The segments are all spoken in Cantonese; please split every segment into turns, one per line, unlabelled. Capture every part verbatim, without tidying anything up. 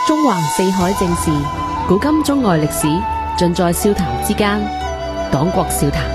中橫四海正事，古今中外歷史，盡在笑談之間。黨國笑談。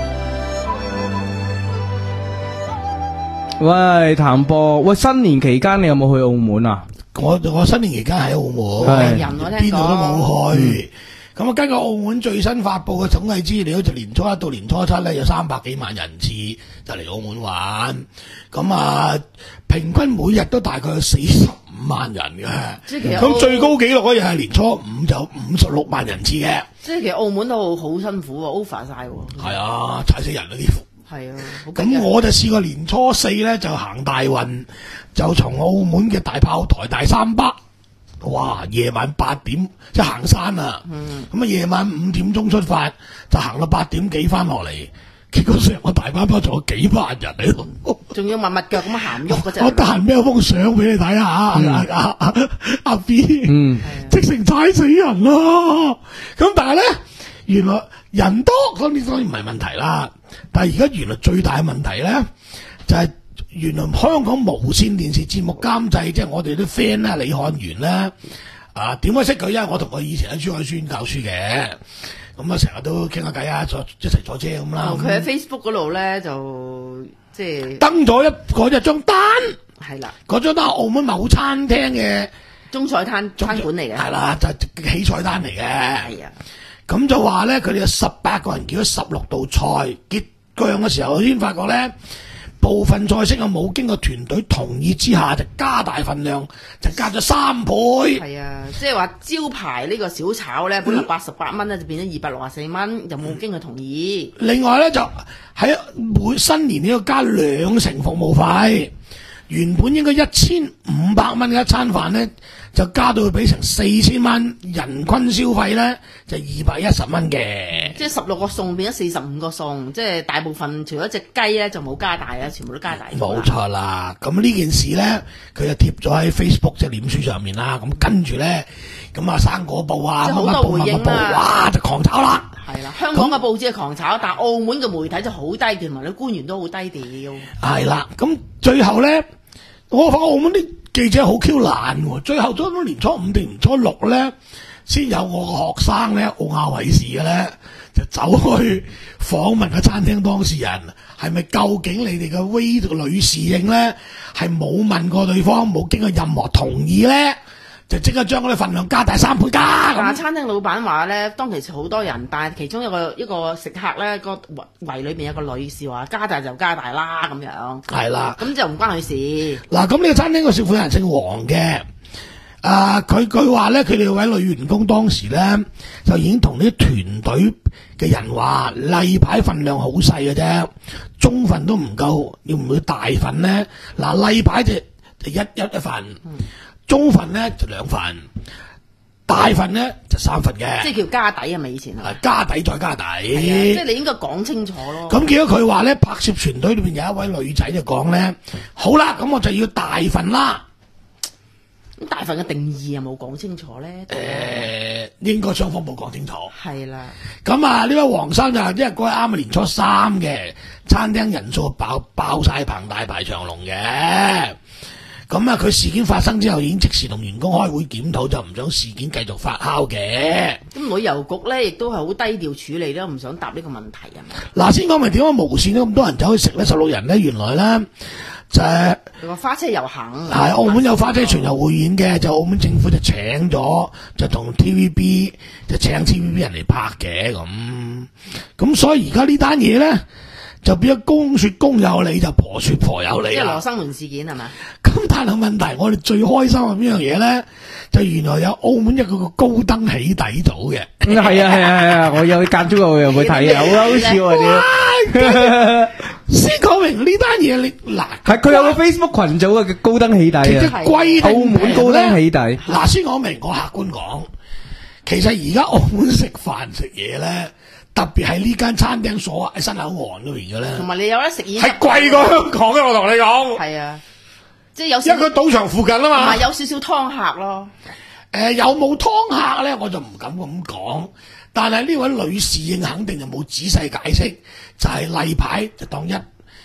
喂，譚博，喂，新年期間你有冇去澳門啊？
我我新年期間喺澳門，邊度都冇去。咁啊，根據澳門最新發布嘅統計資料，就年初一到年初七咧，有三百幾萬人次就嚟澳門玩。咁啊，平均每日都大概有四十五萬人嘅。咁最高紀錄嗰日係年初五就五十六萬人次嘅。
即係其實澳門都好辛苦喎 ，over 晒喎。
係啊，踩死人嗰啲。
係啊，
咁我就試過年初四咧就行大運，就從澳門嘅大炮台大三巴。哇！夜晚八點即係行山啊，咁啊夜晚五點鐘出發，就行到八點幾翻落嚟，結果成個大巴巴仲有幾萬人喺度，
仲要密密腳咁行喐嗰隻。
我得閒俾封相俾你睇下，阿阿阿 B， 嗯，直成踩死人咯。咁但係咧，原來人多，當然當然唔係問題啦。但係而家原來最大嘅問題咧，就係、是。原來香港無線電視節目監製，即係我哋啲 friend 啦，李漢元啦，啊點解識佢？因為我同佢以前喺珠海書院教書嘅，咁啊成日都傾下偈啊，坐一齊坐車咁啦。
佢喺、哦、Facebook 嗰度咧就即係登
咗一嗰一張單，
係啦，
嗰張單係澳門某餐廳嘅
中菜攤餐館嚟嘅，
係啦，就係、起菜單嚟嘅。
係啊，
咁就話咧，佢哋有十八個人叫咗十六道菜，結賬嘅時候先發覺咧。部分菜式啊冇經過團隊同意之下，就加大份量，就加咗三倍。
係啊，即係話招牌呢個小炒咧，本來八十八蚊咧，就變咗二百六十四蚊，就冇經過同意。
另外咧就喺每新年呢要加兩成服務費，原本應該一千五百蚊嘅一餐飯咧，就加到去俾成四千蚊，人均消費咧就二百一十蚊嘅。
即係十六個餸變咗四十五個餸，即係大部分除咗隻雞咧就冇加大啦，全部都加大。
冇錯啦，咁呢件事咧佢就貼咗喺 Facebook 即係臉書上面啦。咁跟住咧，咁啊生果報啊，
即係好多回應啦，
哇就狂炒啦。
係啦，香港嘅報紙係狂炒，但係澳門嘅媒體就好低調，同埋啲官員都好低調。
係啦，咁最後咧，我發覺澳門啲記者好 Q 懶喎，最後咗年初五定年初六咧，先有我個學生咧，澳亞衛視嘅咧，就走去訪問個餐廳當事人，係咪究竟你哋嘅 wait 女侍應咧，係冇問過對方，冇經過任何同意咧，就即刻將嗰啲份量加大三倍加。
但係餐廳老闆話咧，當其時好多人，但係其中一個一個食客咧，個圍裏邊有個女士話加大就加大啦咁樣。
係啦，
咁就唔關佢事。嗱，
咁呢個餐廳個少婦人姓黃嘅。啊！佢佢話咧，佢哋位女員工當時咧就已經同啲團隊嘅人話，例牌份量好細嘅啫，中份都唔夠，要唔要大份咧？嗱，例牌就就一一一份，嗯、中份咧就兩份，大份咧就三份嘅。
即係叫加底係咪以前啊？
加底再加底。
即係你應該講清楚咯。咁
結果佢話咧，拍攝團隊裏邊有一位女仔就講咧，好啦，咁我就要大份啦。
大份嘅定義有冇講清楚咧？誒、
呃，應該雙方冇講清楚。
係啦。
咁啊，呢位黃生就因為嗰日啱啱年初三嘅，餐廳人數爆爆晒棚，大排長龍嘅。咁啊，佢事件發生之後已經即時同員工開會檢討，就唔想事件繼續發酵嘅。
咁旅遊局咧亦都係好低調處理啦，唔想答呢個問題啊嘛。
嗱，先講明點解無線咁多人走去食咧？十六人咧，原來咧。就係
個花車遊行，
係澳門有花車巡遊匯演嘅，就澳門政府就請咗，就同 T V B 就請 T V B 人嚟拍嘅咁，咁所以而家呢單嘢咧就變咗公說公有理，就婆說婆有理。
即係羅生門事件係嘛？
咁但係問題，我哋最開心係邊樣嘢咧？就原來有澳門一個個高登起底組嘅，
係啊係啊係啊！我有間中我又會睇啊，好好笑啊啲。
先講明呢單嘢，你嗱
係佢有個 Facebook 群組啊，叫高登起底啊，
其實貴
澳門高登起底。
嗱，先講明，我客觀講，其實而家澳門食飯食嘢咧，特別係呢間餐廳所喺新口岸嗰邊嘅咧，同
埋你有得食嘢
係貴過香港嘅，我同你講。
係啊，即係有，
因為佢賭場附近啊嘛，
同埋有少少湯客咯。
誒、呃，有冇湯客咧？我就唔敢咁講。但係呢位女侍應肯定就冇仔細解釋，就係、是、例牌就當一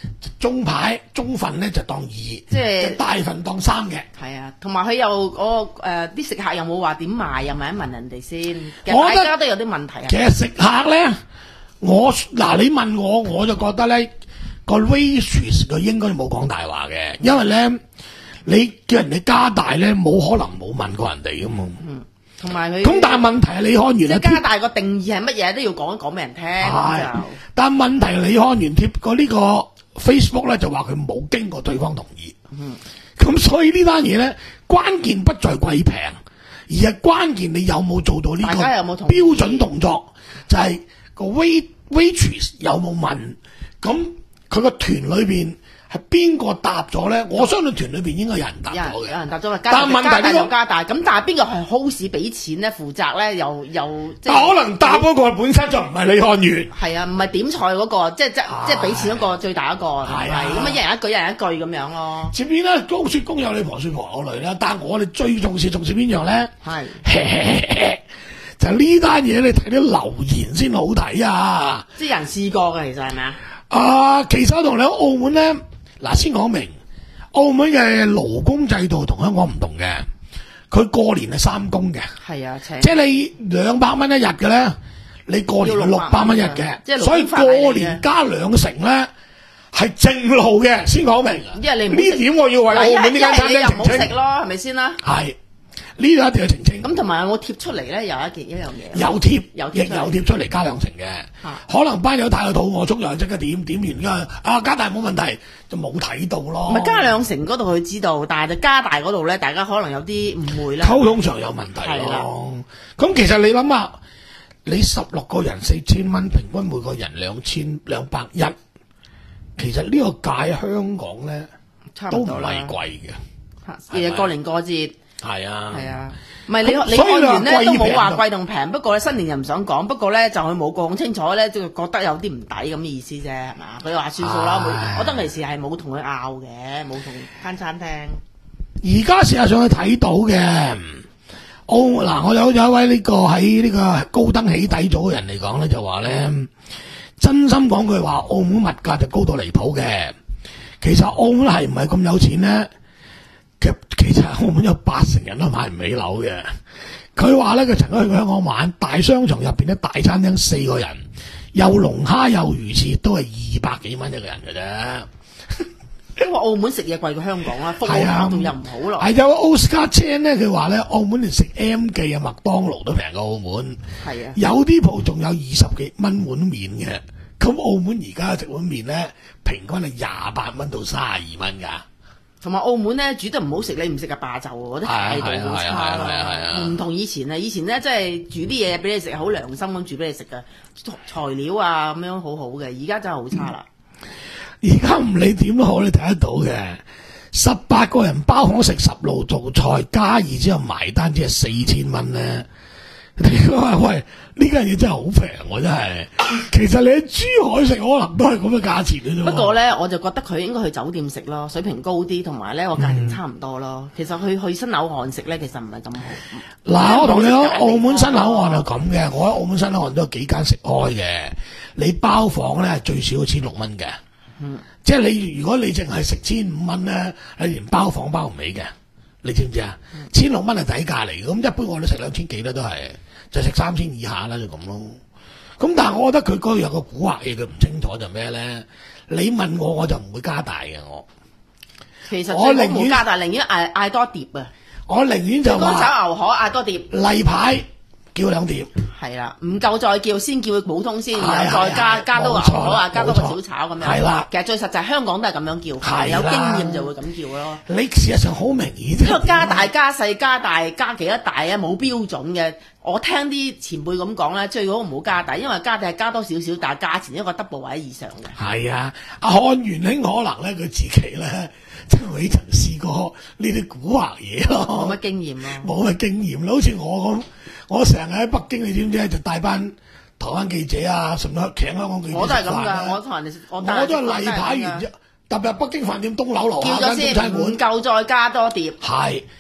中牌中份咧就當二，即
係
大份當三嘅。
係啊，同埋佢又我誒啲食客有冇話點賣，又問一問人哋先。其實
我覺得
大家都有啲問題啊。
其實食客咧，我嗱你問我，我就覺得咧個 waitress 佢應該冇講大話嘅，因為咧你叫人哋加大咧，冇可能冇問過人哋噶嘛。
嗯，同埋佢
咁但係問題係李漢元
即係
啊，
加大個定義係乜嘢都要講一講俾人聽。咁就
但係問題係李漢元貼過呢個 Facebook 咧，就話佢冇經過對方同意。
嗯，
咁所以呢單嘢咧，關鍵不在貴平，而係關鍵你有冇做到呢個
大家有冇同意
標準動作，就係、個 wait waitress 有冇問，咁佢個團裏邊係邊個答咗咧？我相信團裏邊應該有人答
有人
咗嘅。
有人答咗話加
但係問題
加大
呢個
又加大，咁但係邊個係 host 俾錢咧？負責咧又又即
但可能答嗰個本身就唔係李漢元。
係啊，唔係點菜嗰、個，即係即即係俾錢嗰個最大一個，係
係啊
咁啊，一人一句，一人一句咁樣咯。
前面咧公説公有理，婆説婆有理啦。但係我哋最重視重視邊樣咧？
係
就呢單嘢你睇啲留言先好睇啊！
即係人試過嘅，其實係咪啊？
啊，其實我同你喺澳門咧，嗱先講明，澳門嘅勞工制度同香港唔同嘅，佢過年係三工嘅，
係啊，請
即係你兩百蚊一日嘅咧，你過年係六百蚊一日嘅，
即係勞工
所以
法例嚟嘅
過年加兩成咧係正路嘅，先講明。
因為你唔好食
呢點我要為澳門呢間餐
因為你又唔好
廳澄清，
食咯，係咪先啦？
係呢度一定要澄清。
咁同埋我貼出嚟咧，有一件一樣嘢，
有貼，亦
有貼出嚟
有貼出嚟加兩成嘅，
啊
可能班友太過肚餓，中又即刻點點完㗎，啊加大冇問題，就冇睇到咯。
唔係加兩成嗰度佢知道，但係就加大嗰度咧，大家可能有啲誤會啦。
溝通上有問題
係啦
咯。咁其實你諗下，你十六個人四千蚊，平均每個人兩千兩百一，其實呢個價喺香港咧都唔
差唔多啦
係貴嘅，
日日過年過節。
係啊，
係啊，唔係你
咁
你
所以你話
看完咧都冇話
貴平就
貴同平，不過咧新年又唔想講，不過咧就佢冇講清楚咧，就覺得有啲唔抵咁嘅意思啫，係嘛？佢話算數啦，
唉
冇，我當其時係冇同佢拗嘅，冇同間餐廳。
而家事實上去睇到嘅，澳嗱我有有一位呢個喺呢個高登起底組嘅人嚟講咧，就話咧，真心講句話，澳門物價就高到離譜嘅。其實澳門係唔係咁有錢咧？其其實澳門有八成人都買唔起樓嘅。佢話咧，佢曾經去過香港玩，大商場入邊咧，大餐廳四個人，有龍蝦有魚翅，都係二百幾蚊一個人嘅啫。
因為澳門食嘢貴過香港啦，服務
係啊
態度又唔好咯。
係有 Oscar Chan 咧，佢話咧，澳門連食 M 記啊、麥當勞都平過澳門。
係啊，
有啲鋪仲有二十幾蚊碗麵嘅。咁澳門而家食碗麵咧，平均係廿八蚊到三十二蚊㗎。
同埋澳門咧煮得唔好食，你唔食嘅霸就喎，嗰啲態度好差
係啊係啊係啊係
啦。
啊
唔同以前啊，以前咧即係煮啲嘢俾你食，好良心咁煮俾你食嘅，材料啊咁樣好好嘅。而家真係好差啦。
而家唔理點都好，你睇得到嘅。十八個人包房食十路做菜，加二之後埋單只係四千蚊咧。你話喂，呢間嘢真係好平喎，真係。其實你喺珠海食可能都係咁嘅價錢嘅啫。
不過咧，我就覺得佢應該去酒店食咯，水平高啲，同埋咧個價錢差唔多咯。其實去去新口岸食咧，其實唔係咁好。
嗱，我同你講，
冇
澳門新口岸係咁嘅，我喺澳門新口岸都有幾間食開嘅。你包房咧最少千六蚊嘅，
嗯，
即係你如果你淨係食千五蚊咧，你連包房包唔起嘅，你知唔知啊？千六蚊係底價嚟嘅，咁一般我哋食兩千幾咧都係，就食三千以下啦，就咁咯。咁但係我覺得佢嗰度有個蠱惑嘢，佢唔清楚就咩咧？你問我我就唔會加大嘅我。
其實
我寧願
最好冇加大，寧願嗌嗌多碟啊！
我寧願就
乾炒
話
牛河嗌多碟。
例牌叫兩碟。
係啦，唔夠再叫，先叫佢普通先，
係
然後再加
係係
加多個
冇錯
牛河啊，加多個
冇錯
小炒咁樣。
係啦
其實最實際香港都係咁樣叫，
係啦
有經驗就會咁叫咯。
你事實上好明顯啫。
因為加大加細加大加幾多大啊，冇標準嘅。我聽啲前輩咁講咧，最好唔好加大，因為加大係加多少少，但係價錢一個 double 或者以上嘅。
係啊，阿漢元兄可能咧佢自己咧真係未曾試過呢啲蠱惑嘢咯，
冇乜經驗咯。
冇乜經驗咯。好似我咁，我成日喺北京，你知唔知就帶班台灣記者啊，甚至請香港記者
我都係咁㗎，
食飯啊
我同人哋我
我都係例牌完
啫
啫。特別係北京飯店東樓樓下間
叫咗先，唔
中餐館，
夠再加多碟。
係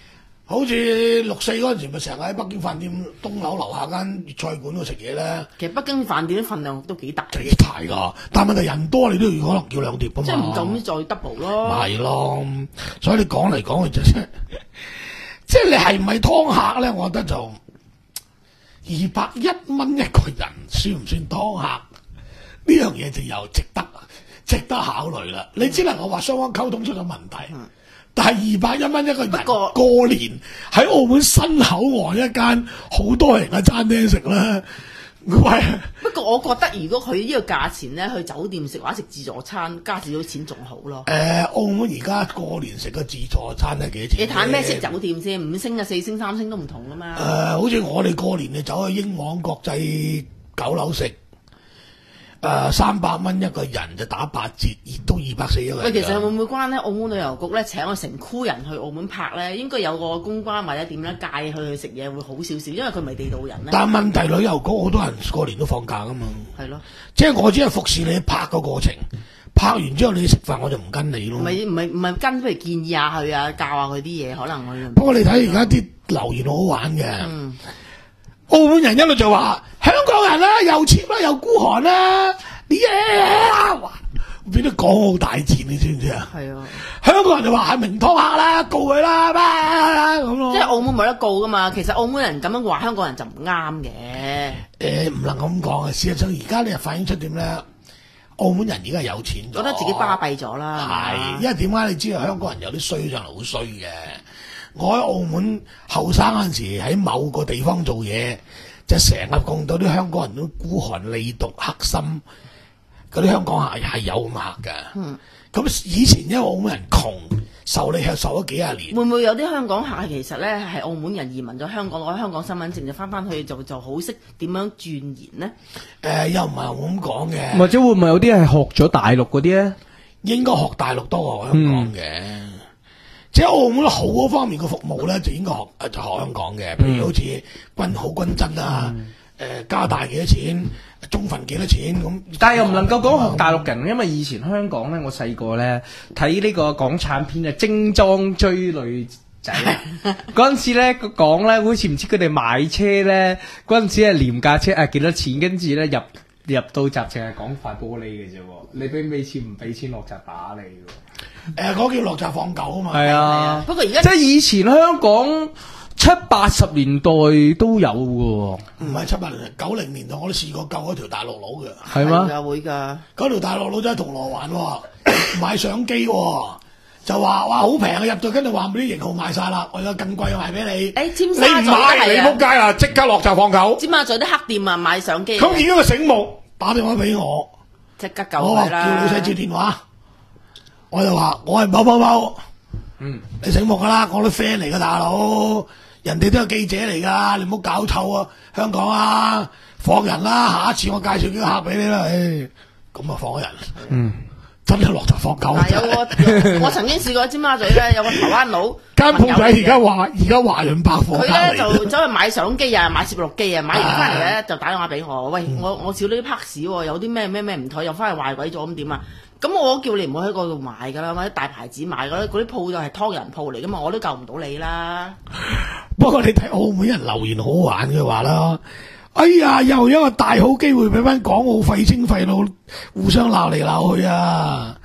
好似六四嗰陣時，咪成日喺北京飯店東樓樓下間粵菜館度食嘢咧。
其實北京飯店啲份量都幾大嘅，
幾大㗎，但問題人多，你都要可能叫兩碟㗎嘛。
即係唔夠再 double 咯。
係咯，所以你講嚟講去就即係，即係你係唔係湯客咧？我覺得就二百一蚊一個人，算唔算湯客？呢樣嘢就又值得值得考慮啦。你只能夠話雙方溝通出咗問題。嗯，但係二百一蚊一個人，過過年喺澳門新口岸一間好多人嘅餐廳食啦。喂，
不過我覺得如果佢呢個價錢咧，去酒店食或者食自助餐，加少少錢仲好咯。
誒、呃，澳門而家過年食嘅自助餐係幾多錢？
你睇咩式酒店先？五星啊、四星、三星都唔同噶嘛。
誒、呃，好似我哋過年就走去英皇國際九樓食。誒，三百蚊一個人就打八折，亦都二百四一個人。
喂，其實會唔會關咧？澳門旅遊局咧請我成 crew 人去澳門拍咧，應該有個公關或者點咧介佢去食嘢會好少少，因為佢唔係地道人咧。
但係問題旅遊局好多人過年都放假噶嘛。係
咯，
即係我只係服侍你拍個過程，拍完之後你食飯我就唔跟你咯。
唔係唔係唔係跟，譬如建議下佢啊，教下佢啲嘢，可能佢。
不過你睇而家啲留言好好玩嘅。嗯。澳門人一路就話香港人啦、啊，又 cheap 啦，又孤寒啦、啊，啲嘢哇，變咗港澳大戰，你知唔知啊？係啊，香港人就話係明湯客啦，告佢啦，咁咯。
即係澳門冇得告噶嘛，其實澳門人咁樣話香港人就唔啱嘅。誒、
呃，唔能咁講啊！事實上，而家你又反映出點咧？澳門人而家係有錢咗，
覺得自己巴閉咗啦。
係，因為點解你知道香港人有啲衰上嚟好衰嘅？我喺澳門後生嗰陣時，喺某個地方做嘢，就成日碰到啲香港人都孤寒利毒黑心，嗰啲香港客係有咁客㗎。嗯，咁以前因為澳門人窮，受你係受咗幾廿年。
會唔會有啲香港客其實咧係澳門人移民咗香港，攞香港身份證就翻翻去就就好識點樣鑽研呢？
誒、呃，又唔係我咁講嘅。
或者會唔會有啲係學咗大陸嗰啲咧？
應該學大陸多過香港嘅。嗯，即係澳門好嗰方面嘅服務咧，就應該學就學香港嘅，譬如好似均好均真啊，誒、嗯呃、加大幾多錢，中份幾多錢咁。
但係又唔能夠講學大陸人，因為以前香港咧，我細個咧睇呢個港產片啊，精裝追女仔嗰陣時咧講咧，好似唔知佢哋買車咧嗰陣時係廉價車啊幾多錢，跟住咧入入到閘淨係講塊玻璃嘅啫，你俾唔俾錢唔俾錢落閘打你嘅。
誒、呃，嗰叫落閘放狗啊嘛。
係啊，
不過而家
即係以前香港七八十年代都有嘅。
唔係七八年，九零年代我都試過救嗰條大陸佬嘅。
係嗎？
係會㗎。
嗰條大陸佬就喺銅鑼灣喎，買相機喎，就話哇好平啊，入到跟住話啲型號賣晒啦，我有更貴嘅賣俾你。
誒、欸，尖
你
沙咀
唔買，你仆街啦，即刻落閘放狗。
尖沙咀啲黑店啊，買相機。
咁而家個醒目打電話俾我，
即刻救
佢啦。叫女仔接電話。我就話我係某某某，嗯，你醒目噶啦，我啲 friend 嚟噶大佬，人哋都有記者嚟噶，你唔好搞臭啊！香港啊，放人啦，下一次我介紹幾個客俾你啦，誒，咁啊放咗人，嗯，真係落閘放狗。
有個我曾經試過尖沙咀咧，有個台灣佬
間鋪仔而家話而家華潤百貨，
佢咧就走去買相機啊，買攝錄機啊，買完翻嚟咧就打電話俾我，喂，嗯、我我少呢啲 parts 喎，有啲咩咩咩唔妥，又翻去壞鬼咗咁點啊？咁我叫你唔好喺嗰度買噶啦，或者大牌子買嗰啲嗰啲鋪就係拖人鋪嚟噶嘛，我都救唔到你啦。
不過你睇澳門人留言好玩嘅話啦，哎呀，又有一個大好機會俾翻港澳廢青廢佬互相鬧嚟鬧去啊！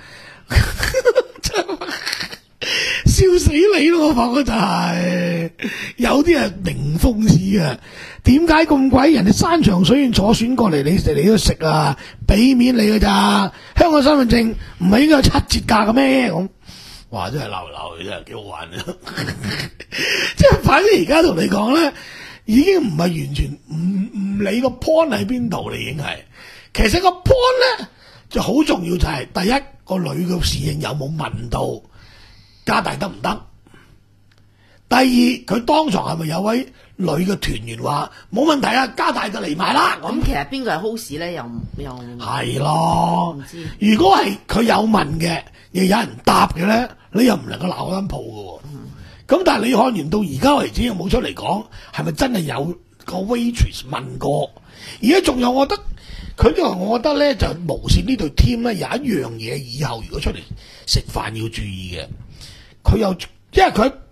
笑死你咯！我發覺就係、是、有啲係明諷刺嘅，點解咁鬼？人哋山長水遠坐船過嚟，你哋嚟都食啊，俾面你噶咋？香港身份證唔係應該有七折價嘅咩？咁，哇！真係鬧嚟鬧去真係幾好玩啊！即係反正而家同你講咧，已經唔係完全唔唔理個 point 喺邊度，你已經係。其實個 point 咧就好重要，就係、是、第一個女嘅侍應有冇問到？加大得唔得？第二，佢當場係咪有位女嘅團員話冇問題啊？加大就嚟埋啦。咁、
嗯、其實邊個係 host 咧？又又
係咯。
唔知
如果係佢有問嘅，又有人答嘅咧，你又唔能夠鬧間鋪嘅。咁、嗯、但係你看完到而家為止又冇出嚟講，係咪真係有個 waitress 問過？而家仲有，我覺得佢就話，我覺得咧就無線呢隊 team 咧有一樣嘢，以後如果出嚟食飯要注意嘅。佢又因為佢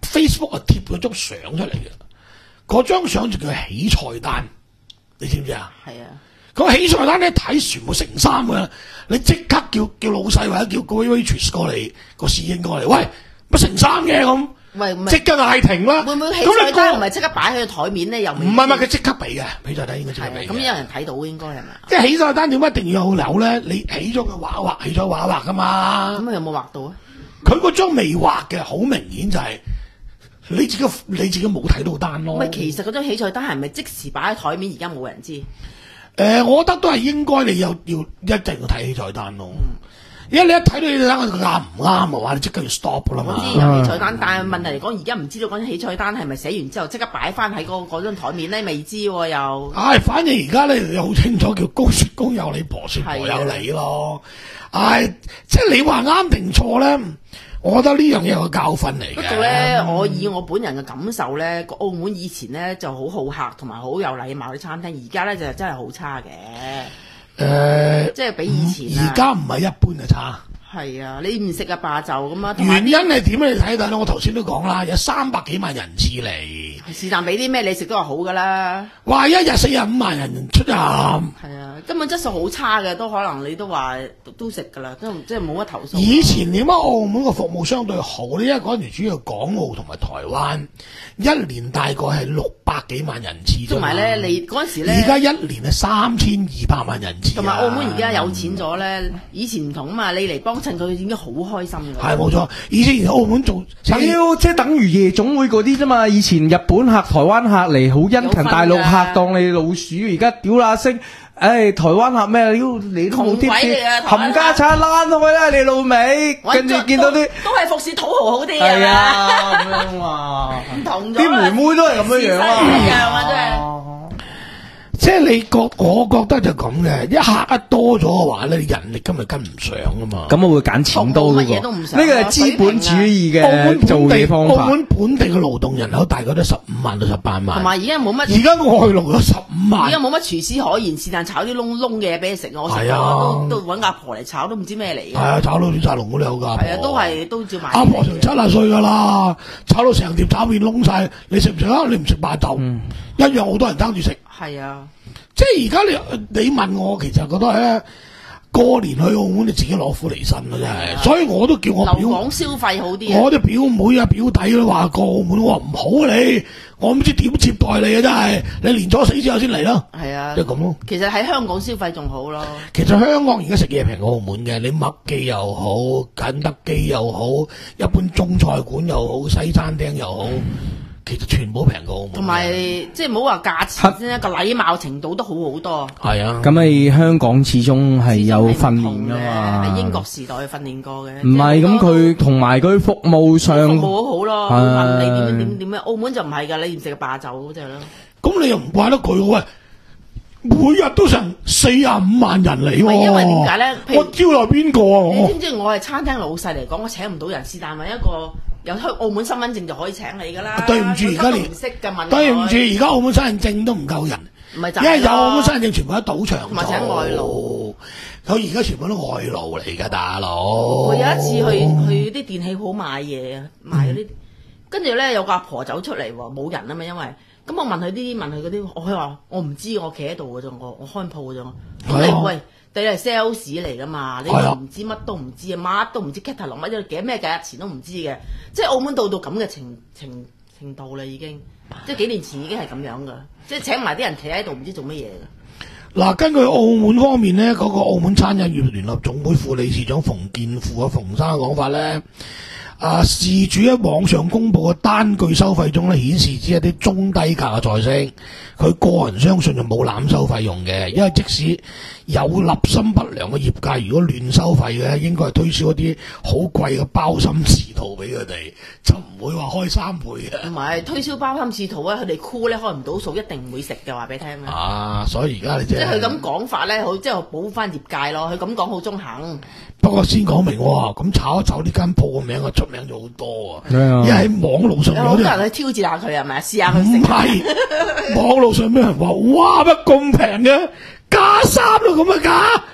Facebook 啊貼咗張相出嚟嘅，嗰張相就叫起菜單，你知唔知啊？
係啊。
咁起菜單咧睇全部成衫嘅，你即刻叫叫老細或者叫個 waitress 過嚟，個侍應過嚟，喂乜成衫嘅咁，
喂唔係
即刻嗌停啦。
會唔會起
咁你
菜單唔
個
係即刻擺喺個台面咧？又
唔係唔係佢即刻俾嘅，起菜單應該即刻俾嘅。
咁有人睇到應該係咪？
即係起菜單點解一定要有樓咧？你起咗佢畫一畫，起咗畫一畫噶嘛。
咁佢有冇畫到啊？
佢嗰張未畫嘅，好明顯就係你自己你自己冇睇到單咯。
唔係，其實嗰張起菜單係咪即時擺喺台面？而家冇人知。誒、
呃，我覺得都係應該你有要一定要睇起菜單咯。嗯因為你一睇到你睇佢啱唔啱啊，話你即刻要 stop 噶啦嘛。
我知有起菜單，但係問題嚟講，而家唔知道嗰張起菜單係咪寫完之後即刻擺翻喺嗰嗰張台面咧？未知喎又。唉、
哎，反正而家咧你好清楚叫公說公有理，婆說婆有理咯。唉、哎，即係你話啱定錯咧，我覺得呢樣嘢係個教訓嚟嘅。
不過咧，嗯、我以我本人嘅感受咧，個澳門以前咧就好好客同埋好有禮貌啲餐廳，而家咧就真係好差嘅。
誒、呃，
即係比以前
而家唔係一般嘅差。
係啊，你唔食啊罷就咁啊。
原因係點咧？你睇睇啦，我頭先都講啦，有三百幾萬人次嚟。
是但俾啲咩你食都話好噶啦。
哇！一日四十五萬人出入。係
啊，根本質素好差嘅，都可能你都話都食噶啦，都即係冇乜投訴。
以前點解澳門個服務相對好呢？因為嗰陣時主要港澳同埋台灣，一年大概係六百幾萬人次。
同埋咧，你嗰陣時咧，
而家一年係三千二百萬人次。
同埋澳門而家有錢咗咧，以前唔同啊嘛，你嚟幫襯佢已經好開心㗎。
係冇錯，以前澳門做
屌，即係等於夜總會嗰啲啫嘛。以前日本客、台灣客嚟好殷勤，大陸客當你老鼠，而家屌啦聲。唉，台灣客咩？屌你都冇貼士，冚家鏟躝開啦！你老味，跟住見到啲
都係服侍土豪好啲
係啊，咁樣啊，
唔同咗。
啲妹妹都係咁樣樣啊，
一樣啊，真係。
即係你覺，我覺得就咁嘅，一客一多咗嘅話咧，人力根本跟唔上啊嘛。
咁我會揀錢多嘅喎。呢個係資本主義嘅做嘢方法。
澳門本地嘅勞動人口大概都十五萬到十八萬。
同埋而家冇乜。
而家外勞有十五萬。
而家冇乜廚師可言，是但炒啲窿窿嘅嘢俾你食。我食過都都揾阿婆嚟炒，都唔知咩嚟嘅。係
啊，炒到亂晒龍都有㗎。
係啊，都係都照買。
阿婆成七十歲㗎啦，炒到成碟炒麵窿晒，你食唔食啊？你唔食罷就，嗯、一樣好多人爭住食。
係啊。
即係而家你你問我，其實覺得咧過年去澳門你自己攞苦離身啦，真係，所以我都叫我表
留港消費好啲。
我啲表妹啊表弟都話過澳門，我話唔好啊你，我唔知點接待你啊真係，你年初四之後先嚟咯。係啊，即係咁咯。其實喺香港消費仲好咯。其實香港而家食嘢平過澳門嘅，你麥記又好，肯德基又好，一般中菜館又好，西餐廳又好。嗯其實全部平過澳門，同埋即係唔好話價錢先，個禮貌程度都好好多。係啊，咁你香港始終係有訓練噶嘛？喺英國時代訓練過嘅。唔係咁，佢同埋佢服務上服務好好咯。問你點樣點點樣？澳門就唔係㗎，你唔食霸就嗰隻咯。咁你又唔怪得佢喂？每日都成四十五萬人嚟喎。因為點解咧？我招待邊個啊？你知唔知我係餐廳老細嚟講，我請唔到人，是但揾一個。有去澳門身份證就可以請你噶啦。對唔住，而家連對唔住，而家澳門身份證都唔夠人。唔係就因為有澳門身份證全部喺賭場做。同埋請外勞，佢而家全部都外勞嚟㗎，大佬。我有一次去去啲電器鋪買嘢啊，買嗰啲，跟住咧有個阿婆走出嚟喎，冇人啊嘛，因為咁我問佢啲問佢嗰啲，我佢話我唔知，我企喺度㗎啫，我我開鋪㗎啫。咁你喂？你係 sales 嚟噶嘛？你唔知乜都唔知啊，乜都唔知 catalog 乜嘢幾咩價錢都唔知嘅，即係澳門到到咁嘅程程程度啦，已經即係幾年前已經係咁樣噶，即係請埋啲人企喺度唔知做乜嘢嘅。嗱，根據澳門方面咧，嗰、那個澳門餐飲業聯合總會副理事長馮建富啊馮生嘅講法咧。啊！事主喺網上公佈嘅單據收費中咧，顯示只係啲中低價嘅菜式。佢個人相信就冇濫收費用嘅，因為即使有立心不良嘅業界，如果亂收費嘅，應該係推銷一啲好貴嘅包心翅肚俾佢哋，就唔會話開三倍嘅。唔係推銷包心翅肚啊，佢哋箍咧開唔到數，一定唔會食嘅，話俾你聽啊！所以而家你即係佢咁講法咧，好即係補翻業界咯。佢咁講好中肯。不過先講明喎，咁炒一炒呢間鋪嘅名啊，出名咗好多啊！因為喺網路上有啲人去挑戰下佢係咪啊？試下佢食。唔係網路上咩人話？哇！乜咁平嘅加三咯咁嘅價，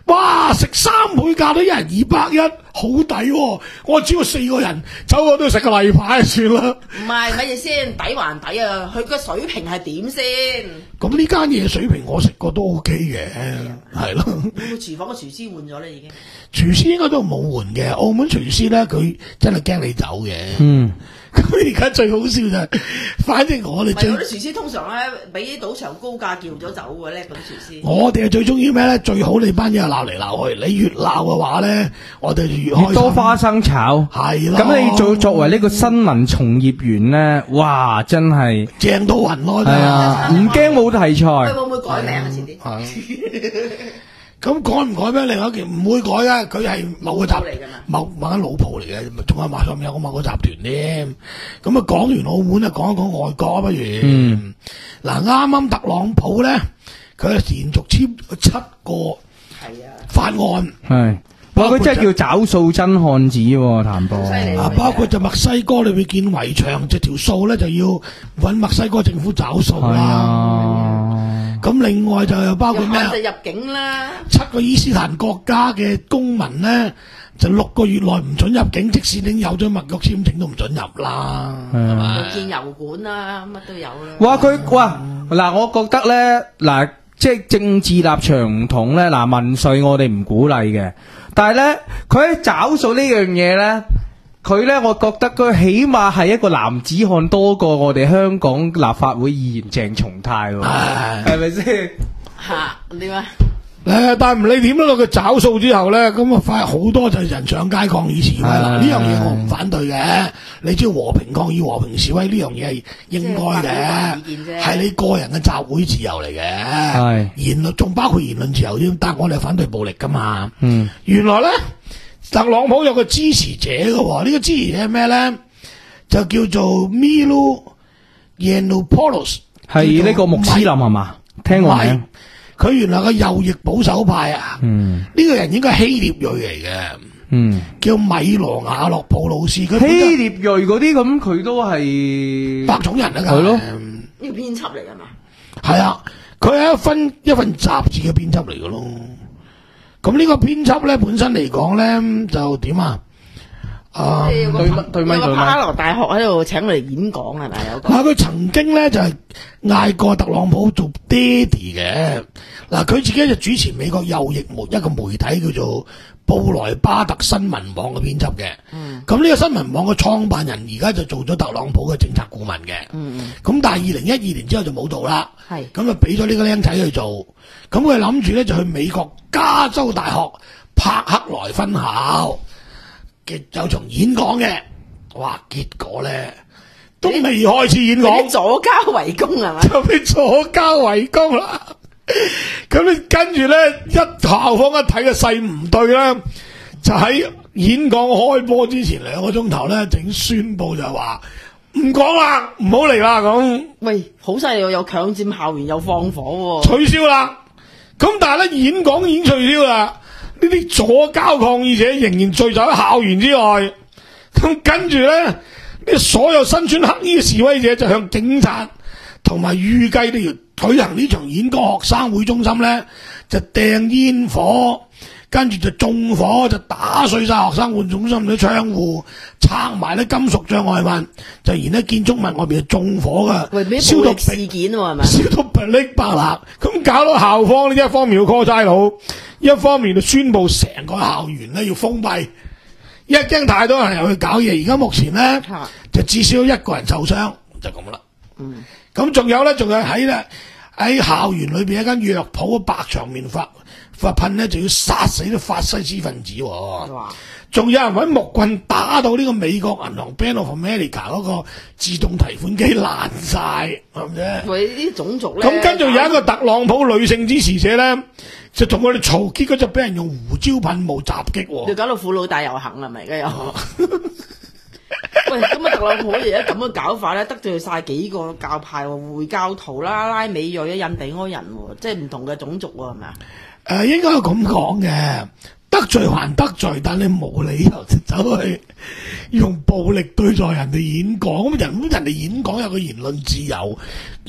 哇！食三倍價都一人二百一，好抵喎！我只要四個人走我都要食個例牌就算啦。
唔係，咪住先，抵還抵啊！佢個水平係點先？
咁呢間嘢水平我食過都 OK 嘅，係咯。
會唔會廚房個廚師換咗咧？已經
廚師應該都冇換嘅，澳門廚師咧佢真係驚你走嘅。
嗯。
咁而家最好笑就係，反正我哋最
唔係嗰啲廚師通常咧俾賭場高價叫咗走嘅咧，嗰啲廚師。
我哋係最中意咩咧？最好你班嘢鬧嚟鬧去，你越鬧嘅話咧，我哋就越開心。
越多花生炒，
係啦。
咁你做作為呢個新聞從業員咧，哇，真係
正到暈咯！
係啊，唔驚冇題材。
佢會唔會改名啊？前啲？
咁改唔改咩？另外一件唔會改嘅，佢係某個集
嚟㗎嘛，
某某間老鋪嚟嘅，仲有埋上面有個某個集團添。咁啊，講完澳門啊，講一講外國啊，不如。嗯。嗱，啱啱特朗普咧，佢係連續簽咗七個
係啊
法案。
係。哇！佢真係叫找數真漢子喎，譚波。
啊，包括就墨西哥裏邊建圍牆，即條數咧就要揾墨西哥政府找數啦。咁另外就又包括咩？
就入境啦。
七個伊斯蘭國家嘅公民咧，就六個月內唔准入境，即使你有咗墨玉簽證都唔准入啦，係嘛？
又建油管啦，乜都有啦。
哇！佢哇嗱，我覺得咧嗱，即係政治立場唔同咧，嗱民粹我哋唔鼓勵嘅，但係咧佢喺找數呢樣嘢咧。佢咧，我覺得佢起碼係一個男子漢多過我哋香港立法會議員鄭松泰喎，係咪先？
嚇點啊？
誒，但係唔理點啦，佢找數之後咧，咁啊快好多就係人上街抗議示威啦。呢樣嘢我唔反對嘅，你只要和平抗議、和平示威呢樣嘢係應該嘅，係你個人嘅集會自由嚟嘅，係言論仲包括言論自由添。但係我哋反對暴力噶嘛。嗯，原來咧。特朗普有個支持者嘅喎，呢、這個支持者係咩咧？就叫做 Milo Yiannopoulos，
係呢個穆斯林係嘛？聽過名？
佢原來個右翼保守派啊，嗯，呢個人應該係希臘裔嚟嘅，嗯，叫米羅亞洛普魯斯。佢
希臘裔嗰啲咁，佢都係
白種人啊，
係咯，
呢個編輯嚟㗎嘛？
係啊，佢係一份一份雜誌嘅編輯嚟嘅咯。咁呢個編輯咧本身嚟講咧就點啊？啊，
對對咪對咪，哈羅大學喺度請佢嚟演講係咪有個？
啊，佢曾經咧就係嗌過特朗普做爹哋嘅。嗱，佢自己就主持美國右翼媒一個媒體叫做布萊巴特新聞網嘅編輯嘅。嗯。咁呢個新聞網嘅創辦人而家就做咗特朗普嘅政策顧問嘅。嗯嗯。咁但係二零一二年之後就冇做啦。係。咁就俾咗呢個僆仔去做。咁佢諗住咧就去美國加州大學柏克萊分校嘅有場演講嘅，哇！結果咧都未開始演講，
左交圍攻係嘛？
就俾左交圍攻啦。咁你跟住咧一校方一睇個勢唔對啦，就喺演講開波之前兩個鐘頭咧，整宣佈就話唔講啦，唔好嚟啦咁。
喂，好犀利喎！又強佔校園又放火喎，
取消啦。咁但係咧演講已經取消啦，呢啲左膠抗議者仍然聚集喺校園之外。咁跟住咧，呢所有身穿黑衣嘅示威者就向警察同埋預計呢條舉行呢場演講學生會中心咧，就掟煙火，跟住就縱火，就打碎晒學生會中心啲窗戶，拆埋啲金屬障礙物，就然咧建築物外邊就縱火噶，燒到
事件喎係咪？
燒到噼里啪啦，咁搞到校方呢一方面要 call 差佬，一方面就宣布成個校園咧要封閉，一驚太多人入去搞嘢。而家目前咧就至少一個人受傷，就咁啦。嗯，咁仲有咧，仲有喺咧喺校園裏邊一間藥鋪嘅白牆面發發噴咧，就要殺死啲法西斯分子。哇！仲有人揾木棍打到呢個美國銀行 Bank of America 嗰個自動提款機爛晒，係咪啫？
喂，呢啲種族咧，
咁跟住有一個特朗普女性支持者咧，就同佢哋嘈，結果就俾人用胡椒噴霧襲擊。
要搞到婦女大遊行係咪？而家又喂，咁啊特朗普而家咁樣搞法咧，得罪晒幾個教派喎，回教徒啦、拉美裔、印第安人，即係唔同嘅種族喎，係咪啊？誒、
呃，應該係咁講嘅。得罪還得罪，但你冇理由就走去用暴力對待人哋演講。咁人人哋演講有個言論自由，又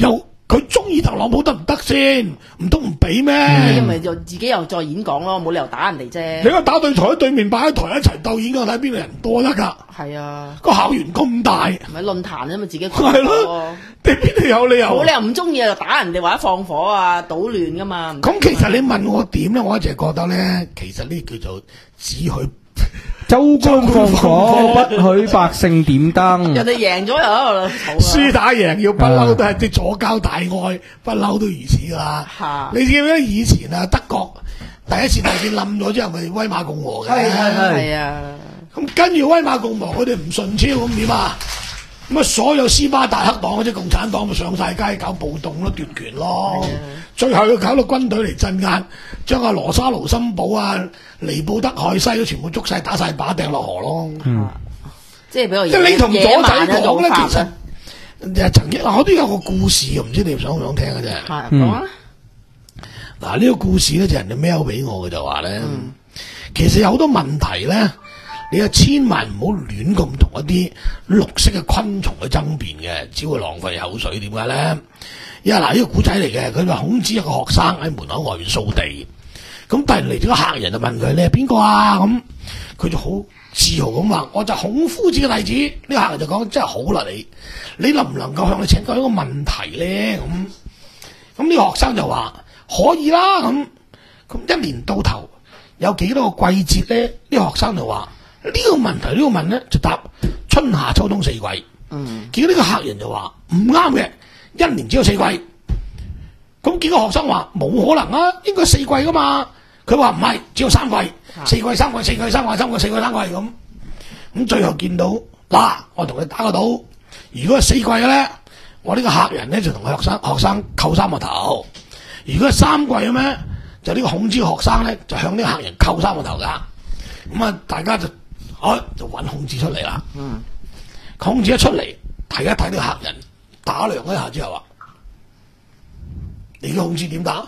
佢中意特朗普得唔得先？唔通唔俾咩？
因為就自己又再演講咯，冇理由打人哋啫。
你個打對台喺對面擺喺台一齊鬥演講，睇邊個人多得㗎？
係啊，
個校園咁大，
咪論壇啫嘛，自己
係咯，你邊度有理由？
冇理由唔中意就打人哋或者放火啊、搗亂㗎嘛。
咁其實你問我點咧，我一直覺得咧，其實呢叫做只許
州官放火，不許百姓點燈。
人哋贏咗又喺度嘈。
輸打贏要不嬲都係啲左膠大愛，不嬲都如此㗎啦。你記唔記得以前啊德國第一次大戰冧咗之後，咪威瑪共和嘅？
係係係
係啊。
咁跟住威瑪共和佢哋唔順超咁點啊？咁啊所有斯巴達克黨嗰啲共產黨咪上晒街搞暴動咯、奪權咯。最後要搞到軍隊嚟鎮壓，將阿羅莎盧森堡啊、尼布德海西都全部捉晒、打晒靶掟落河咯。
嗯，
即係比較
即係你同左仔講咧，其實
實
曾經我都有個故事嘅，唔知你想唔想聽嘅啫。
係講啊。
嗱呢個故事咧就人哋 mail 俾我嘅就話咧，嗯、其實有好多問題咧，你啊千萬唔好亂咁同一啲綠色嘅昆蟲去爭辯嘅，只會浪費口水。點解咧？因為嗱呢個古仔嚟嘅，佢話孔子一個學生喺門口外面掃地，咁突然嚟咗個客人就問佢：你係邊個啊？咁佢就好自豪咁話：我就孔夫子嘅弟子。呢個客人就講：真係好啦，你你能唔能夠向你請教一個問題咧？咁咁呢個學生就話：可以啦。咁咁一年到頭有幾多個季節咧？呢個學生就話：呢個問題呢個問咧就答春夏秋冬四季。嗯，結果呢個客人就話唔啱嘅。一年只有四季，咁幾個學生話冇可能啊，應該四季噶嘛。佢話唔係，只有三季，四季三季四季三季三季四季三季咁。咁最後見到嗱，我同佢打個賭，如果係四季嘅咧，我呢個客人咧就同學生學生扣三個頭；如果係三季嘅咩，就呢個孔子學生咧就向呢個客人扣三個頭噶。咁啊，大家就啊就揾孔子出嚟啦。嗯，孔子一出嚟睇一睇呢個客人。打量一下之後話：你嘅孔子點打？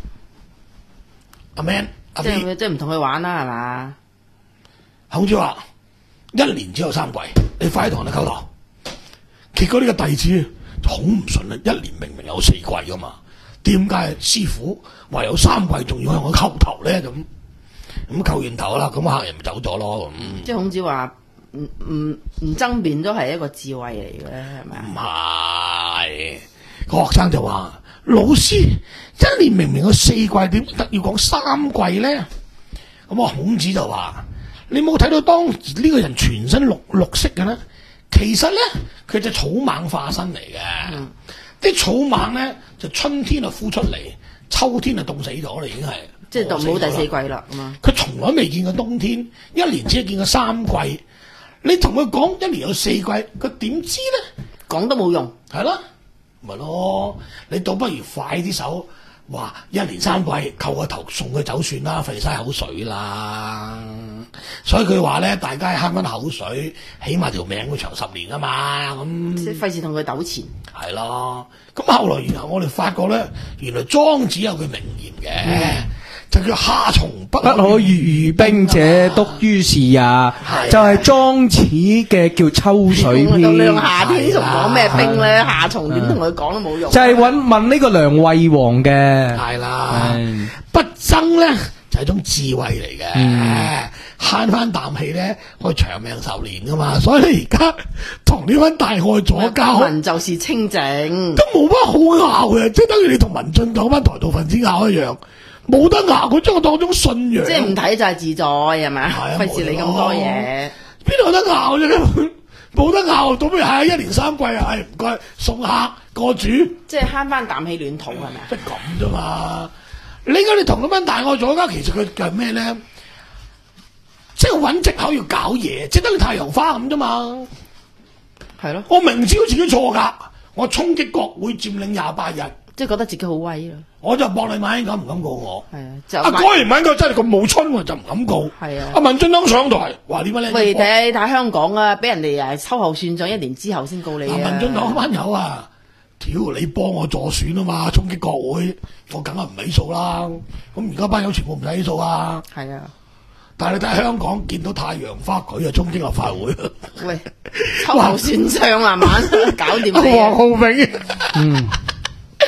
阿 Man，阿 B，
即係即係唔同佢玩啦，係嘛？
孔子話：一年只有三季，你快啲同人哋溝頭。結果呢個弟子就好唔順啦，一年明明有四季噶嘛，點解師傅話有三季仲要向我溝頭咧？咁咁溝完頭啦，咁客人咪走咗咯。咁
即係孔子話。唔唔唔爭辯都係一個智慧嚟嘅，係咪？
唔係，個學生就話：老師，一年明明有四季，點特要講三季咧？咁啊，孔子就話：你冇睇到當呢個人全身綠綠色嘅咧？其實咧，佢隻草蜢化身嚟嘅。啲、嗯、草蜢咧就春天就孵出嚟，秋天就凍死咗啦，已經係。即係
冇第四季啦，咁啊。
佢從來未見過冬天，一年只係見過三季。你同佢講一年有四季，佢點知咧？
講都冇用，
係咯，咪咯。你倒不如快啲手，話一年三季，扣個頭送佢走算啦，費晒口水啦。所以佢話咧，大家慳翻口水，起碼條命會長十年啊嘛。咁
即係費事同佢糾纏。
係咯。咁後來然後我哋發覺咧，原來莊子有句名言嘅。嗯就叫夏蟲不可語
喻冰者，篤於是也。就係莊子嘅叫秋水篇。
夏天仲講咩冰咧？夏蟲點同佢講都冇用。
就係揾問呢個梁惠王嘅。
係啦，不爭咧就係一種智慧嚟嘅，慳翻啖氣咧可以長命壽年噶嘛。所以你而家同呢班大愛左膠，
民就是清靜，
都冇乜好拗嘅，即係等於你同民進黨班台獨分子拗一樣。冇得拗，佢將我當種信仰。
即係唔睇就係自在，係咪啊？費事你咁多嘢，
邊度有得拗啫？冇得拗，到咩係一年三季啊？係唔該送客過主，
即係慳翻啖氣暖肚係咪啊？
即係咁啫嘛！你而家你同嗰班大愛左膠，其實佢係咩咧？即係揾藉口要搞嘢，即係等於太陽花咁啫嘛。
係咯，
我明知道自己錯噶，我衝擊國會佔領廿八日。
即係覺得自己好威咯，
我就搏你馬英九唔敢告我。
係啊，就
啊，果然馬英九真係咁冇春喎，就唔敢告。係啊，阿民進黨上台話點解咧？
喂，睇睇香港啊，俾人哋誒秋後算賬，一年之後先告你啊！
民進黨班友啊，屌你幫我助選啊嘛，衝擊國會，我梗係唔起訴啦。咁而家班友全部唔使起訴啊。係啊，但係你睇香港見到太陽花佢啊，衝擊立法會。
喂，秋後算賬慢慢搞掂你。
黃浩銘，嗯。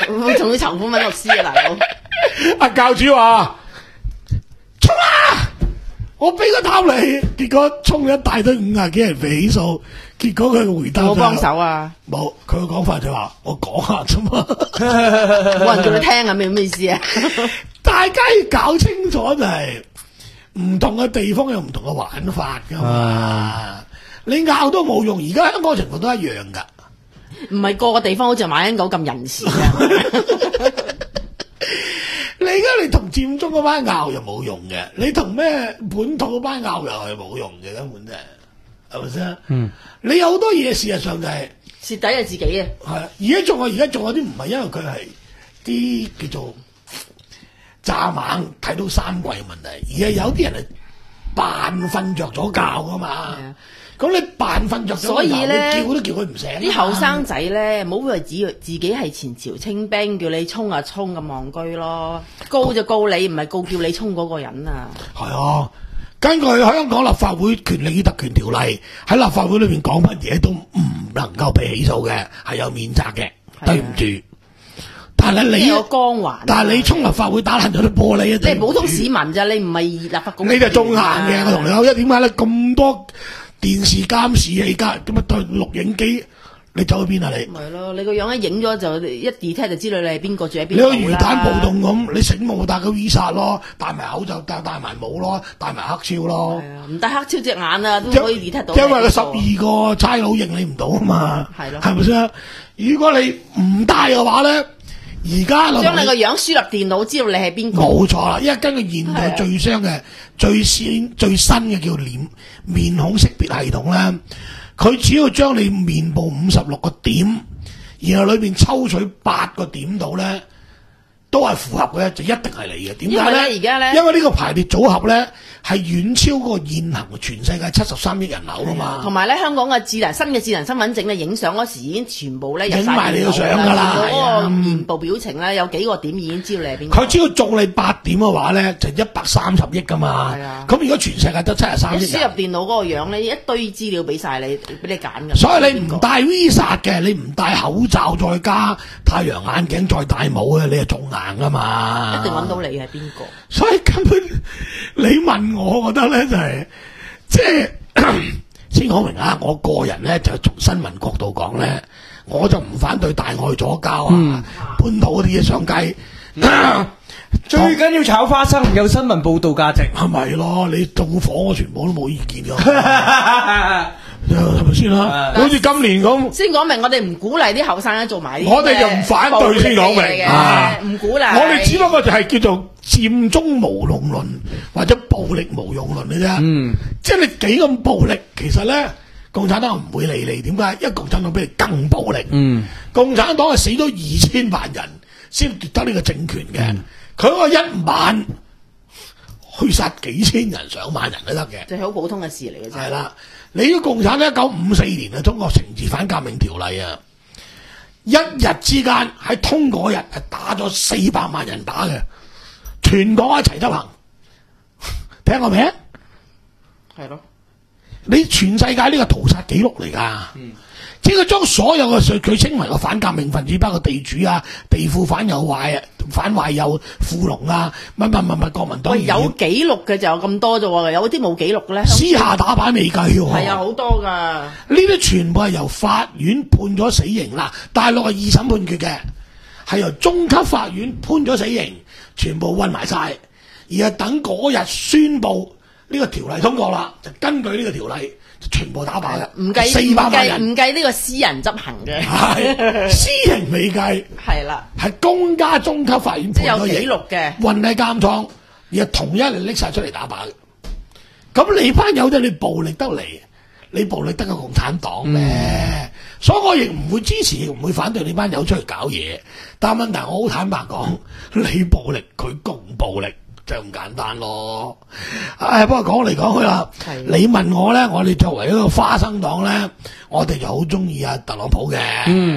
仲要籌款揾律師啊，大佬。
阿教主話：衝啊！我俾個貪你，結果衝一大堆五廿幾人被起訴，結果佢回答
有冇幫手啊？
冇，佢個講法就話：我講下啫嘛，
冇人叫你聽啊，咩咩意思啊？
大家要搞清楚就係、是、唔同嘅地方有唔同嘅玩法噶嘛，啊、你拗都冇用。而家香港情況都一樣噶，
唔係個個地方好似馬英九咁仁慈嘅。
你而家你同佔中嗰班拗又冇用嘅，你同咩本土嗰班拗又係冇用嘅，根本就係係咪先？嗯，你有好多嘢事實上就係、
是、蝕底係自己嘅。
係，而家仲有而家仲有啲唔係因為佢係啲叫做蚱蜢睇到三季嘅問題，而係有啲人係扮瞓着咗覺噶嘛。咁你扮瞓着咗，
所以咧
叫都叫佢唔醒。
啲後生仔咧，唔好以為自自己係前朝清兵，叫你衝啊衝咁戇居咯。告就告你，唔係告叫你衝嗰個人啊。
係啊，根據香港立法會權力與特權條例，喺立法會裏邊講乜嘢都唔能夠被起訴嘅，係有免責嘅。對唔住。但係你
有光環，
但係你衝立法會打爛咗啲玻璃啊！
你係普通市民咋，你唔係立法局。
你就中硬嘅，我同你講，因為點解咧？咁多電視監視器加咁啊對錄影機，你走去邊啊你？
咪咯，你個樣一影咗就一 detect 就知道你係邊個住喺邊度啦。
你個魚蛋暴動咁，你醒目戴個 Visa 咯，戴埋口罩戴戴埋帽咯，戴埋黑超咯。
係啊，唔戴黑超隻眼啊都可以 detect 到。
因為個十二個差佬認你唔到啊嘛。
係咯，
係咪先？如果你唔戴嘅話咧？而家
將你個樣輸入電腦，知道你係邊個？
冇錯啦，因為根據現代最新嘅、最先、最新嘅叫臉面孔識別系統咧，佢只要將你面部五十六個點，然後裏邊抽取八個點度咧，都係符合嘅，就一定係你嘅。點解咧？
而家咧，
因為呢個排列組合咧係遠超過現行全世界七十三億人口啊嘛。
同埋咧，香港嘅智能新嘅智能身份證咧，影相嗰時已經全部咧
影埋你個相㗎啦，
嗰個面部表情咧有幾個點已經知道你係邊個。
佢只要中你八點嘅話咧，就一百三十億㗎嘛。係啊。咁如果全世界得七十三億人，
輸入電腦嗰個樣咧，一堆資料俾晒你，俾你揀㗎。
所以你唔戴 Visa 嘅，你唔戴口罩再加太陽眼鏡再戴帽嘅，你係中硬㗎嘛。
一定揾到你係邊個？
所以根本你問我，我覺得咧就係、是、即係先講明啊！我個人咧就從新聞角度講咧，我就唔反對大愛左膠啊，嗯、本土嗰啲嘢上街。啊、
最緊要炒花生，有新聞報導價值，
係咪咯？你縱火我全部都冇意見㗎。係咪先啦？好似今年咁，
先講明我哋唔鼓勵啲後生咧做埋呢啲，
我哋就唔反對先講明嘅，
唔鼓勵。
我哋只不過就係叫做佔中無用論或者暴力無用論嘅啫。嗯，即係你幾咁暴力，其實咧共產黨唔會理你。點解？因為共產黨比你更暴力。嗯，共產黨係死咗二千萬人先奪得呢個政權嘅，佢嗰個一晚去殺幾千人、上萬人都得嘅，
就係好普通嘅事嚟嘅啫。
係啦。你個共產黨一九五四年啊，中國懲治反革命條例啊，一日之間喺通嗰日係打咗四百萬人打嘅，全港一齊執行，聽過未？
係咯，
你全世界呢個屠殺記錄嚟噶。嗯，即係佢將所有嘅佢佢稱為個反革命分子，包括地主啊、地富反右壞啊、反壞右富農啊，乜乜乜乜國民黨。
有記錄嘅就有咁多啫喎，有啲冇記錄嘅咧。
私下打牌未計喎。
係啊，好多噶。
呢啲全部係由法院判咗死刑啦，大陸係二審判決嘅，係由中級法院判咗死刑，全部運埋晒，而係等嗰日宣布呢個條例通過啦，就根據呢個條例。全部打靶嘅，
唔計
四百萬人，
唔計呢個私人執行嘅，
係私刑未計，
係啦，
係公家中級法院判咗刑，
有記錄嘅，
運喺監倉，而係同一日拎晒出嚟打靶嘅。咁你班友仔你暴力得嚟，你暴力得個共產黨咩？嗯、所以我亦唔會支持，亦唔會反對你班友出嚟搞嘢。但係問題我好坦白講，你暴力，佢共暴力。就咁簡單咯，唉，不過講嚟講去啦，你問我咧，我哋作為一個花生黨咧，我哋就好中意阿特朗普嘅，係咪、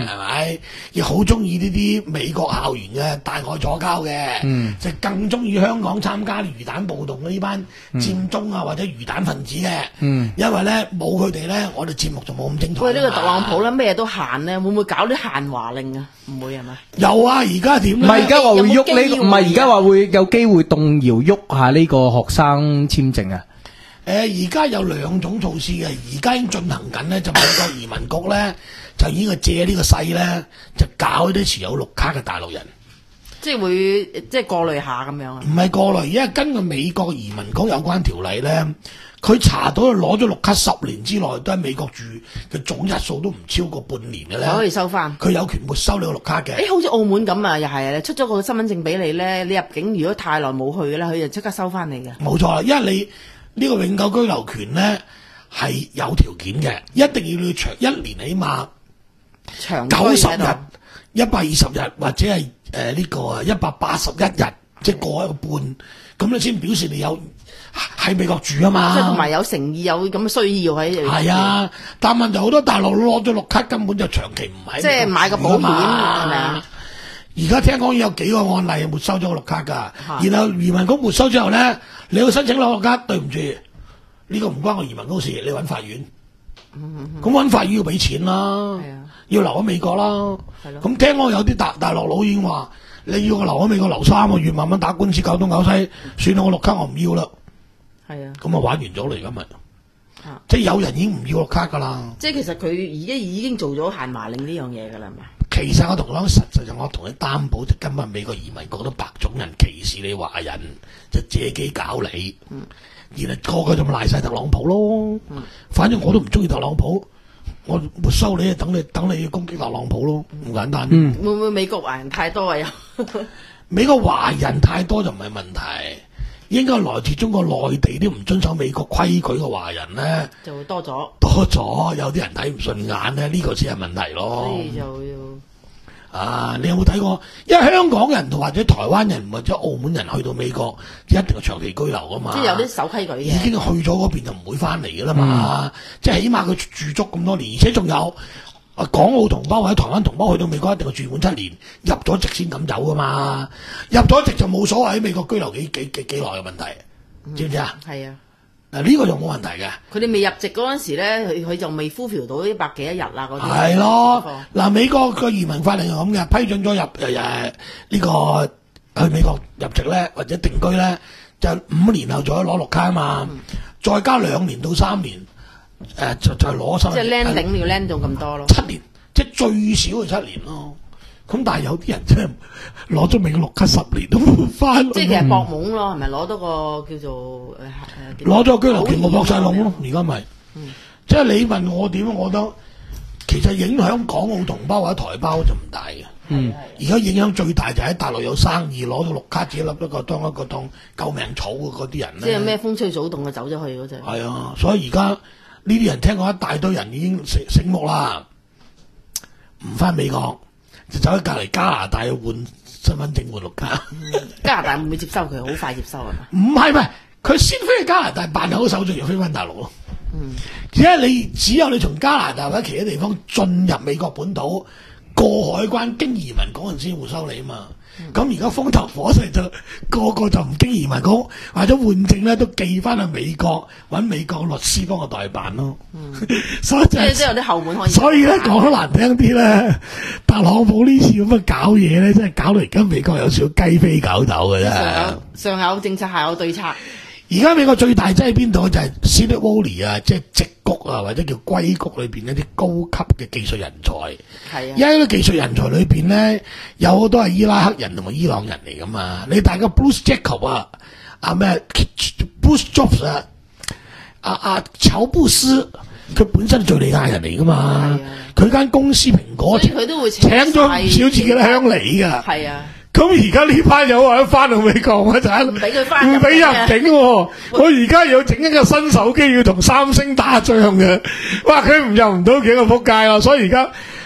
界亦好中意呢啲美國校園嘅大愛左膠嘅，
嗯
就更中意香港參加魚蛋暴動嘅呢班佔中啊或者魚蛋分子嘅，
嗯
因為咧冇佢哋咧，我哋節目就冇咁精彩。
喂，呢個特朗普咧咩都限咧，會唔會搞啲限華令啊？唔會係咪？
有啊，而家點
唔
咧？
係而家話會喐呢個，
有冇機會
唔係而家話會有機會動搖喐下呢個學生簽證啊？
誒而家有兩種措施嘅，而家已經進行緊咧，就美國移民局咧就已經係借呢個勢咧，就搞啲持有綠卡嘅大陸人。
即係會即係過濾下咁樣啊？
唔係過嚟，因為根據美國移民局有關條例咧，佢查到佢攞咗綠卡十年之內都喺美國住嘅總日數都唔超過半年嘅
就可以
咧，
收翻。
佢有權沒收你個綠卡嘅。
誒，好似澳門咁啊，又係出咗個身份證俾你咧，你入境如果太耐冇去嘅咧，佢就即刻收翻你嘅。
冇錯啦，因為你呢個永久居留權咧係有條件嘅，一定要你長一年起碼
長
九十日
居喺度、
一百二十日或者係誒呢個啊一百八十一日，即係過一個半，咁你先表示你有喺美國住啊嘛。
即係同埋有誠意，有咁嘅需要喺度。
係啊，但問題好多大陸攞咗綠卡根本就長期唔喺，
即係買個保險係咪啊？
而家聽講有幾個案例沒收咗個綠卡㗎，
係
然後移民局沒收之後咧，你要申請攞綠卡，對唔住，呢個唔關我移民局事，你揾法院。咁揾法院要俾錢啦
係啊，
要留喺美國啦。
係咯
咁聽講有啲大大陸佬已經話，你要我留喺美國留三個月，慢慢打官司，搞東搞西，算啦，我綠卡我唔要啦。
係啊，
咁啊玩完咗啦，而家咪
啊，
即係有人已經唔要綠卡㗎啦。
即係其實佢而家已經做咗限華令呢樣嘢㗎啦，係咪？
其實我同你講，實際上我同你擔保，就根本美國移民局都白種人歧視你華人，就借機搞你。嗯，然後個個就咪賴晒特朗普咯。嗯，反正我都唔中意特朗普，我沒收你，等你等你攻擊特朗普咯，咁簡單。
嗯，
會唔會美國華人太多啊？又
美國華人太多就唔係問題，應該來自中國內地啲唔遵守美國規矩嘅華人咧
就會多咗，
多咗，有啲人睇唔順眼咧，呢、這個先係問題咯
所。以就要。
啊！你有冇睇過？因為香港人或者台灣人或者澳門人去到美國，一定係長期居留噶嘛。
即係有啲守規矩嘅。
已經去咗嗰邊就唔會翻嚟噶啦嘛。即係起碼佢住足咁多年，而且仲有啊港澳同胞或者台灣同胞去到美國一定係住滿七年，入咗籍先敢走噶嘛。入咗籍就冇所謂喺美國居留幾幾幾幾耐嘅問題，知唔知啊？
係啊，
嗱呢個就冇問題嘅。
佢哋未入籍嗰陣時咧，佢佢就未 fulfill 到一百幾一日啦嗰啲。
係咯，嗱美國個移民法令係咁嘅，批准咗入誒誒呢個去美國入籍咧，或者定居咧，就五年後就可以攞綠卡啊嘛，
嗯
再加兩年到三年，誒就就攞身
即係 landing 你要 land 到咁多咯。
七年，即係最少係七年咯。咁但係有啲人真係攞咗美國綠卡十年都冇翻，
即係其實搏懵咯，係咪攞到個叫做誒誒？
攞咗個居留權冇搏晒籠咯，而家咪，
嗯
即係你問我點，我覺得其實影響港澳同胞或者台胞就唔大嘅。
嗯，
而家影響最大就喺大陸有生意攞咗綠卡，自己立一個當一個當救命草嘅嗰啲人咧。
即係咩風吹草動就走咗去嗰陣。
係啊，所以而家呢啲人聽講一大堆人已經醒醒目啦，唔翻美國就走喺隔離加拿大換身份證換綠卡。
加拿大會唔會接收佢？好快接收係嘛？
唔係唔係，佢先飛去加拿大辦好手續，又飛翻大陸咯。
嗯，
只係你只有你從加拿大或者其他地方進入美國本土過海關經移民嗰陣先會收你啊嘛。咁而家風頭火勢就個個就唔經移民局或者換證咧，都寄翻去美國揾美國律師幫我代辦咯。所以就係
即係即係有啲後門可以。
所以咧講得難聽啲咧，特朗普呢次咁樣搞嘢咧，真係搞到而家美國有少少雞飛狗走嘅啫。
上有上有政策，下有對策。
而家美國最大劑喺邊度就係 Silicon Valley 啊，即係矽谷啊，或者叫硅谷裏邊一啲高級嘅技術人才。
係啊，
而家呢啲技術人才裏邊咧，有好多係伊拉克人同埋伊朗人嚟噶嘛。你大家 Bruce Jacob 啊，啊咩 Bruce Jobs 啊，啊啊喬布斯，佢本身係敘利亞人嚟噶嘛。佢間公司蘋果
所以佢都會
請咗唔少自己嘅鄉里㗎。
係啊。
咁而家呢班友話翻到美國嗰陣，
唔俾佢翻，
唔俾入境喎。我而家要整一個新手機，要同三星打仗嘅。哇！佢唔入唔到境，就仆街啦。所以而家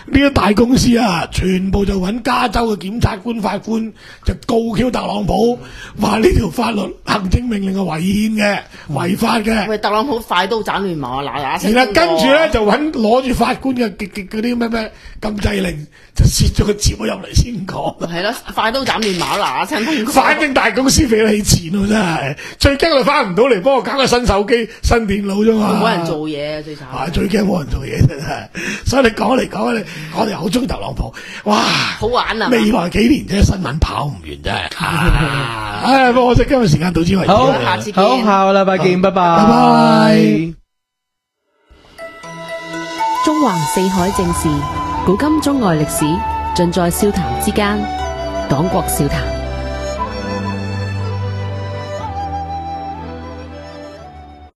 呢啲大公司啊，全部就揾加州嘅檢察官、法官就告 Q 特朗普，話呢條法律行政命令係違憲嘅、違法嘅。
喂，特朗普快刀斬亂麻，嗱嗱聲。
然後跟住咧就揾攞住法官嘅嗰啲咩咩禁制令，就攝咗個節目入嚟先講。
係咯，快刀斬亂麻，嗱嗱聲通過。
反正大公司俾你錢喎，真係最驚佢翻唔到嚟幫我搞個新手機、新電腦啫嘛。
冇人做嘢最慘。
係最驚冇人做嘢真係，所以你講嚟講去，我哋好中意特朗普，哇！
好玩啊！
未來幾年啫，新聞跑唔完真係。唉，不過我哋今日時間到此為止。
好，
下次見。
好，下個禮拜見，拜拜。
拜拜。
中橫四海正事，古今中外歷史，盡在笑談之間。講國笑談。